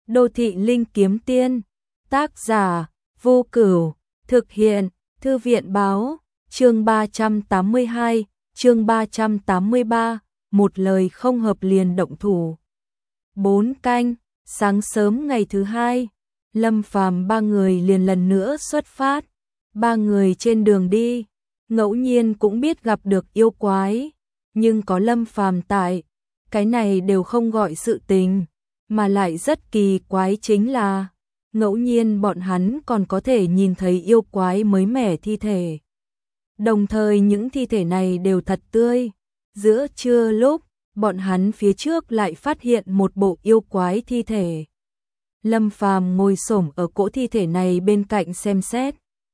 Đô thị linh kiếm tiên, tác giả, Vô Cửu, thực hiện, Thư viện báo, chương 382, chương 383, một lời không hợp liền động thủ. 4 canh, sáng sớm ngày thứ hai, Lâm Phàm ba người liền lần nữa xuất phát. Ba người trên đường đi, ngẫu nhiên cũng biết gặp được yêu quái, nhưng có Lâm Phàm tại, cái này đều không gọi sự tình, mà lại rất kỳ quái chính là ngẫu nhiên bọn hắn còn có thể nhìn thấy yêu quái mới mẻ thi thể. Đồng thời những thi thể này đều thật tươi. Giữa trưa lúc, bọn hắn phía trước lại phát hiện một bộ yêu quái thi thể. Lâm Phàm ngồi xổm ở cỗ thi thể này bên cạnh xem xét.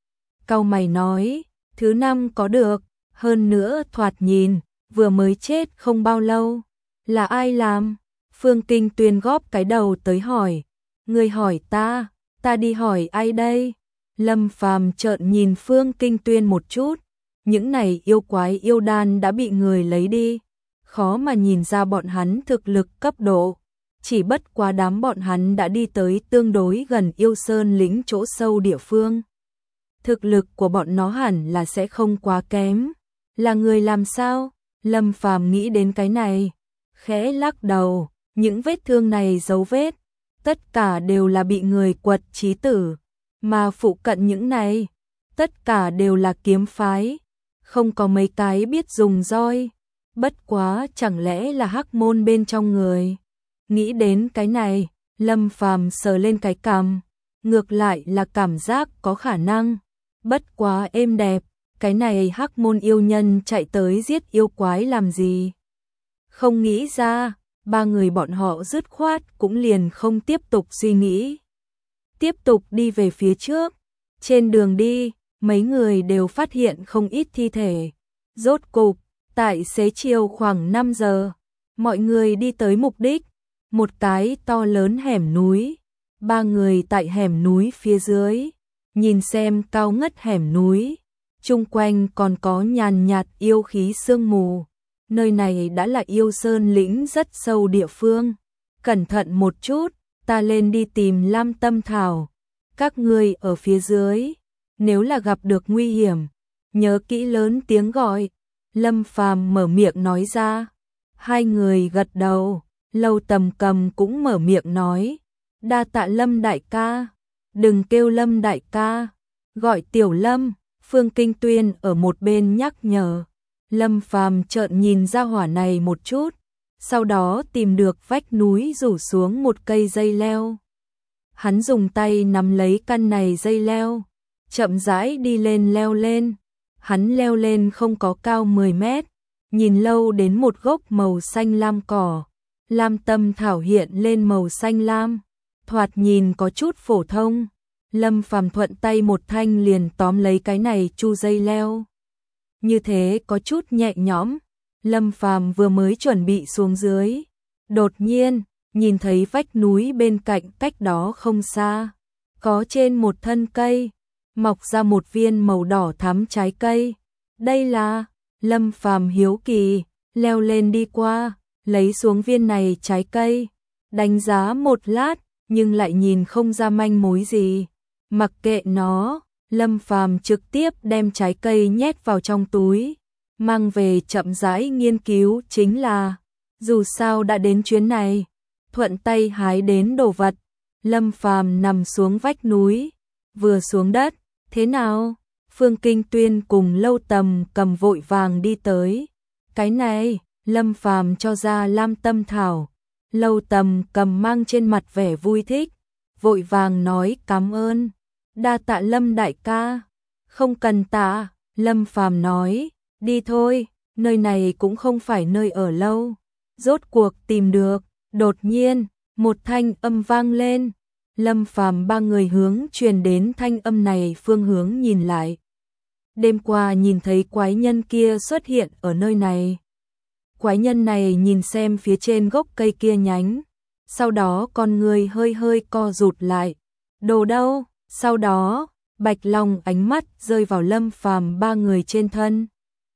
Cau mày nói, thứ 5 có được, hơn nữa thoạt nhìn, vừa mới chết không bao lâu. Là ai làm? Phương Kinh Tuyên góp cái đầu tới hỏi. Người hỏi ta đi hỏi ai đây? Lâm Phàm trợn nhìn Phương Kinh Tuyên một chút. Những này yêu quái yêu đan đã bị người lấy đi. Khó mà nhìn ra bọn hắn thực lực cấp độ. Chỉ bất quá đám bọn hắn đã đi tới tương đối gần Yêu Sơn lĩnh chỗ sâu địa phương. Thực lực của bọn nó hẳn là sẽ không quá kém. Là người làm sao? Lâm Phàm nghĩ đến cái này, khẽ lắc đầu, những vết thương này dấu vết, tất cả đều là bị người quật chí tử, mà phụ cận những này, tất cả đều là kiếm phái, không có mấy cái biết dùng roi, bất quá chẳng lẽ là hắc môn bên trong người. Nghĩ đến cái này, Lâm Phàm sờ lên cái cằm, ngược lại là cảm giác có khả năng, bất quá êm đẹp, cái này hắc môn yêu nhân chạy tới giết yêu quái làm gì? Không nghĩ ra, ba người bọn họ dứt khoát cũng liền không tiếp tục suy nghĩ. Tiếp tục đi về phía trước, trên đường đi, mấy người đều phát hiện không ít thi thể. Rốt cục, tại xế chiều khoảng 5 giờ, mọi người đi tới mục đích, một cái to lớn hẻm núi. Ba người tại hẻm núi phía dưới, nhìn xem cao ngất hẻm núi, chung quanh còn có nhàn nhạt yêu khí sương mù. Nơi này đã là Yêu Sơn lĩnh rất sâu địa phương. Cẩn thận một chút, ta lên đi tìm Lam Tâm Thảo. Các ngươi ở phía dưới, nếu là gặp được nguy hiểm, nhớ kỹ lớn tiếng gọi. Lâm Phàm mở miệng nói ra. Hai người gật đầu, Lâu Tầm Cầm cũng mở miệng nói. Đa tạ Lâm đại ca, đừng kêu Lâm đại ca, gọi Tiểu Lâm. Phương Kinh Tuyên ở một bên nhắc nhở. Lâm Phàm trợn nhìn ra hỏa này một chút, sau đó tìm được vách núi rủ xuống một cây dây leo. Hắn dùng tay nắm lấy căn này dây leo, chậm rãi đi lên leo lên. Hắn leo lên không có cao 10 mét, nhìn lâu đến một gốc màu xanh lam cỏ. Lam Tâm Thảo hiện lên màu xanh lam, thoạt nhìn có chút phổ thông. Lâm Phàm thuận tay một thanh liền tóm lấy cái này chu dây leo. Như thế có chút nhẹ nhõm, Lâm Phàm vừa mới chuẩn bị xuống dưới, đột nhiên nhìn thấy vách núi bên cạnh cách đó không xa, có trên một thân cây mọc ra một viên màu đỏ thắm trái cây. Đây là, Lâm Phàm hiếu kỳ, leo lên đi qua, lấy xuống viên này trái cây, đánh giá một lát, nhưng lại nhìn không ra manh mối gì. Mặc kệ nó, Lâm Phàm trực tiếp đem trái cây nhét vào trong túi, mang về chậm rãi nghiên cứu chính là, dù sao đã đến chuyến này, thuận tay hái đến đồ vật. Lâm Phàm nằm xuống vách núi, vừa xuống đất, thế nào? Phương Kinh Tuyên cùng Lâu Tầm Cầm vội vàng đi tới. Cái này, Lâm Phàm cho ra Lam Tâm Thảo, Lâu Tầm Cầm mang trên mặt vẻ vui thích, vội vàng nói cảm ơn. Đa tạ Lâm đại ca. Không cần tạ, Lâm Phàm nói, đi thôi, nơi này cũng không phải nơi ở lâu. Rốt cuộc tìm được, đột nhiên, một thanh âm vang lên. Lâm Phàm ba người hướng truyền đến thanh âm này phương hướng nhìn lại. Đêm qua nhìn thấy quái nhân kia xuất hiện ở nơi này. Quái nhân này nhìn xem phía trên gốc cây kia nhánh, sau đó con người hơi hơi co rụt lại. Đồ đâu? Sau đó, Bạch Long ánh mắt rơi vào Lâm Phàm ba người trên thân.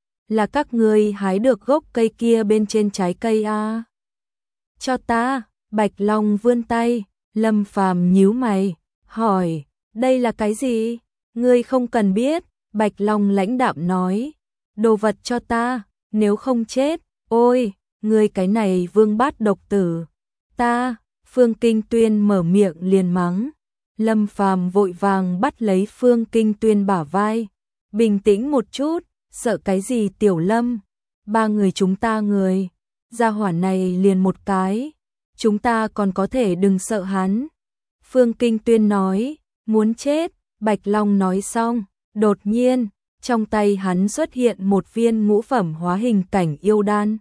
Là các ngươi hái được gốc cây kia bên trên trái cây à? Cho ta, Bạch Long vươn tay, Lâm Phàm nhíu mày, hỏi, đây là cái gì? Ngươi không cần biết, Bạch Long lãnh đạm nói, đồ vật cho ta, nếu không chết, ôi, ngươi cái này vương bát độc tử. Ta, Phương Kinh Tuyên mở miệng liền mắng. Lâm Phàm vội vàng bắt lấy Phương Kinh Tuyên bả vai, bình tĩnh một chút, sợ cái gì Tiểu Lâm, ba người chúng ta người, gia hỏa này liền một cái, chúng ta còn có thể đừng sợ hắn. Phương Kinh Tuyên nói, muốn chết, Bạch Long nói xong, đột nhiên, trong tay hắn xuất hiện một viên ngũ phẩm hóa hình cảnh yêu đan.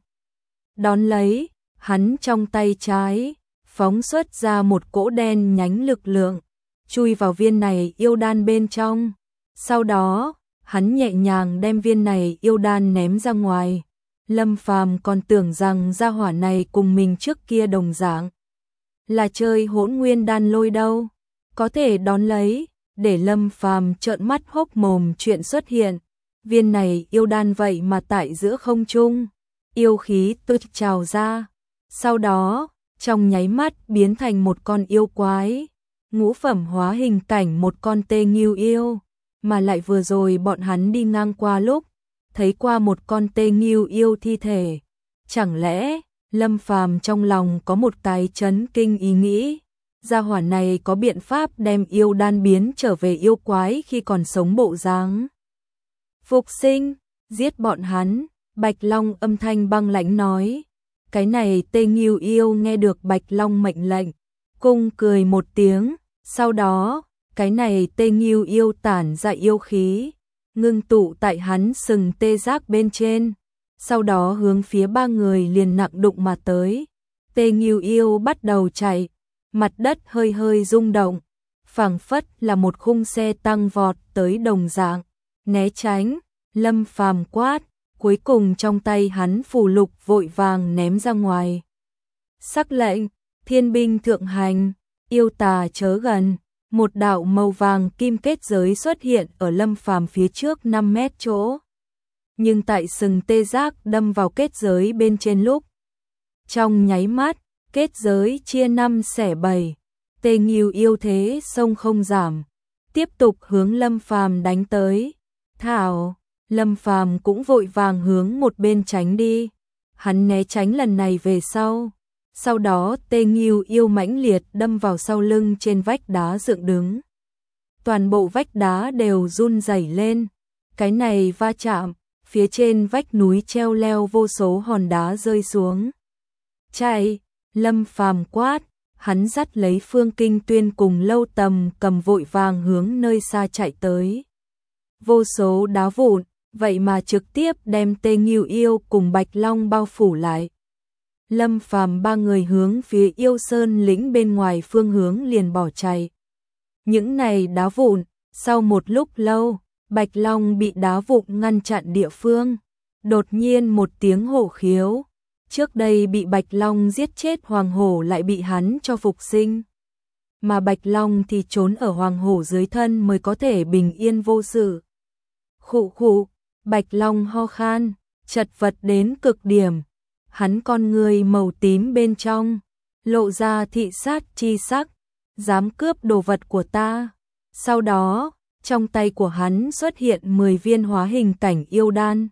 Đón lấy, hắn trong tay trái, phóng xuất ra một cỗ đen nhánh lực lượng, chui vào viên này yêu đan bên trong. Sau đó, hắn nhẹ nhàng đem viên này yêu đan ném ra ngoài. Lâm Phàm còn tưởng rằng gia hỏa này cùng mình trước kia đồng dạng, là chơi Hỗn Nguyên đan lôi đâu, có thể đón lấy, để Lâm Phàm trợn mắt hốc mồm chuyện xuất hiện. Viên này yêu đan vậy mà tại giữa không trung, yêu khí tuôn trào ra, sau đó, trong nháy mắt biến thành một con yêu quái, ngũ phẩm hóa hình cảnh một con tê nghiêu yêu, mà lại vừa rồi bọn hắn đi ngang qua lúc, thấy qua một con tê nghiêu yêu thi thể. Chẳng lẽ, Lâm Phàm trong lòng có một cái chấn kinh ý nghĩ, gia hỏa này có biện pháp đem yêu đan biến trở về yêu quái khi còn sống bộ dáng. Phục sinh, giết bọn hắn, Bạch Long âm thanh băng lãnh nói. Cái này tê nghiêu yêu nghe được Bạch Long mệnh lệnh, cung cười một tiếng, sau đó, cái này tê nghiêu yêu tản ra yêu khí, ngưng tụ tại hắn sừng tê giác bên trên, sau đó hướng phía ba người liền nặng đụng mà tới. Tê nghiêu yêu bắt đầu chạy, mặt đất hơi hơi rung động, phảng phất là một khung xe tăng vọt tới đồng dạng, né tránh, Lâm Phàm quát, cuối cùng trong tay hắn phù lục vội vàng ném ra ngoài. Sắc lệnh, thiên binh thượng hành, yêu tà chớ gần, một đạo màu vàng kim kết giới xuất hiện ở Lâm Phàm phía trước 5 mét chỗ. Nhưng tại sừng tê giác đâm vào kết giới bên trên lúc, trong nháy mắt, kết giới chia 5 xẻ 7, tê nghiêu yêu thế sông không giảm, tiếp tục hướng Lâm Phàm đánh tới. Thảo, Lâm Phàm cũng vội vàng hướng một bên tránh đi. Hắn né tránh lần này về sau đó tê nghiêu yêu mãnh liệt đâm vào sau lưng trên vách đá dựng đứng. Toàn bộ vách đá đều run rẩy lên. Cái này va chạm, phía trên vách núi treo leo vô số hòn đá rơi xuống. Chạy, Lâm Phàm quát, hắn dắt lấy Phương Kinh Tuyên cùng Lâu Tầm cầm vội vàng hướng nơi xa chạy tới. Vô số đá vụn, vậy mà trực tiếp đem tê nghiêu yêu cùng Bạch Long bao phủ lại. Lâm Phàm ba người hướng phía yêu sơn lĩnh bên ngoài phương hướng liền bỏ chạy. Những này đá vụn, sau một lúc lâu, Bạch Long bị đá vụn ngăn chặn địa phương. Đột nhiên một tiếng hổ khiếu. Trước đây bị Bạch Long giết chết hoàng hổ lại bị hắn cho phục sinh. Mà Bạch Long thì trốn ở hoàng hổ dưới thân mới có thể bình yên vô sự. Khụ khụ, Bạch Long ho khan, chật vật đến cực điểm. Hắn con người màu tím bên trong, lộ ra thị sát chi sắc, dám cướp đồ vật của ta. Sau đó, trong tay của hắn xuất hiện 10 viên hóa hình cảnh yêu đan.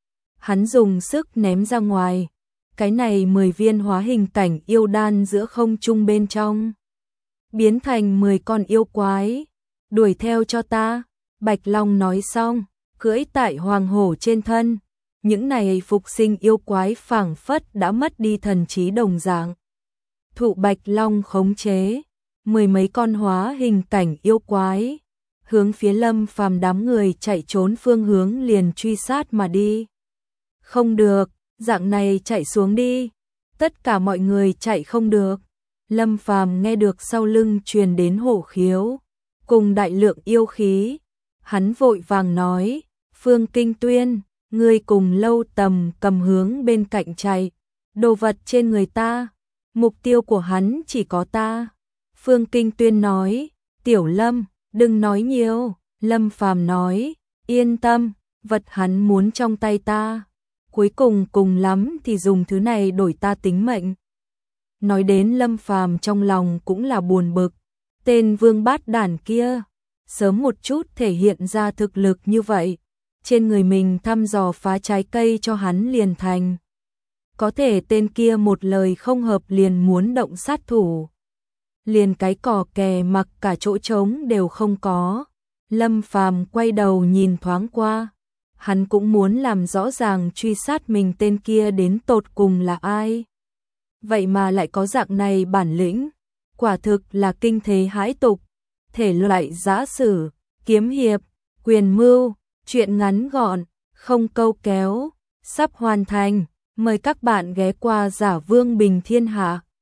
Hắn dùng sức ném ra ngoài, cái này 10 viên hóa hình cảnh yêu đan giữa không trung bên trong, biến thành 10 con yêu quái, đuổi theo cho ta. Bạch Long nói xong, cưỡi tại hoàng hổ trên thân. Những này phục sinh yêu quái phảng phất đã mất đi thần trí đồng dạng. Thụ Bạch Long khống chế, 10 mấy con hóa hình cảnh yêu quái, hướng phía Lâm Phàm đám người chạy trốn phương hướng liền truy sát mà đi. Không được, dạng này chạy xuống đi. Tất cả mọi người chạy không được. Lâm Phàm nghe được sau lưng truyền đến hổ khiếu, cùng đại lượng yêu khí. Hắn vội vàng nói, Phương Kinh Tuyên, ngươi cùng Lâu Tầm cầm hướng bên cạnh chạy, đồ vật trên người ta, mục tiêu của hắn chỉ có ta. Phương Kinh Tuyên nói, Tiểu Lâm, đừng nói nhiều. Lâm Phàm nói, yên tâm, vật hắn muốn trong tay ta, cuối cùng cùng lắm thì dùng thứ này đổi ta tính mệnh. Nói đến Lâm Phàm trong lòng cũng là buồn bực, tên vương bát đản kia, sớm một chút thể hiện ra thực lực như vậy, trên người mình thăm dò phá trái cây cho hắn liền thành. Có thể tên kia một lời không hợp liền muốn động sát thủ. Liền cái cò kè mặc cả chỗ trống đều không có. Lâm Phàm quay đầu nhìn thoáng qua. Hắn cũng muốn làm rõ ràng truy sát mình tên kia đến tột cùng là ai. Vậy mà lại có dạng này bản lĩnh. Quả thực là kinh thế hãi tục. Thể loại giã sử, kiếm hiệp, quyền mưu, truyện ngắn gọn, không câu kéo, sắp hoàn thành. Mời các bạn ghé qua Giả Vương Bình Thiên Hạ.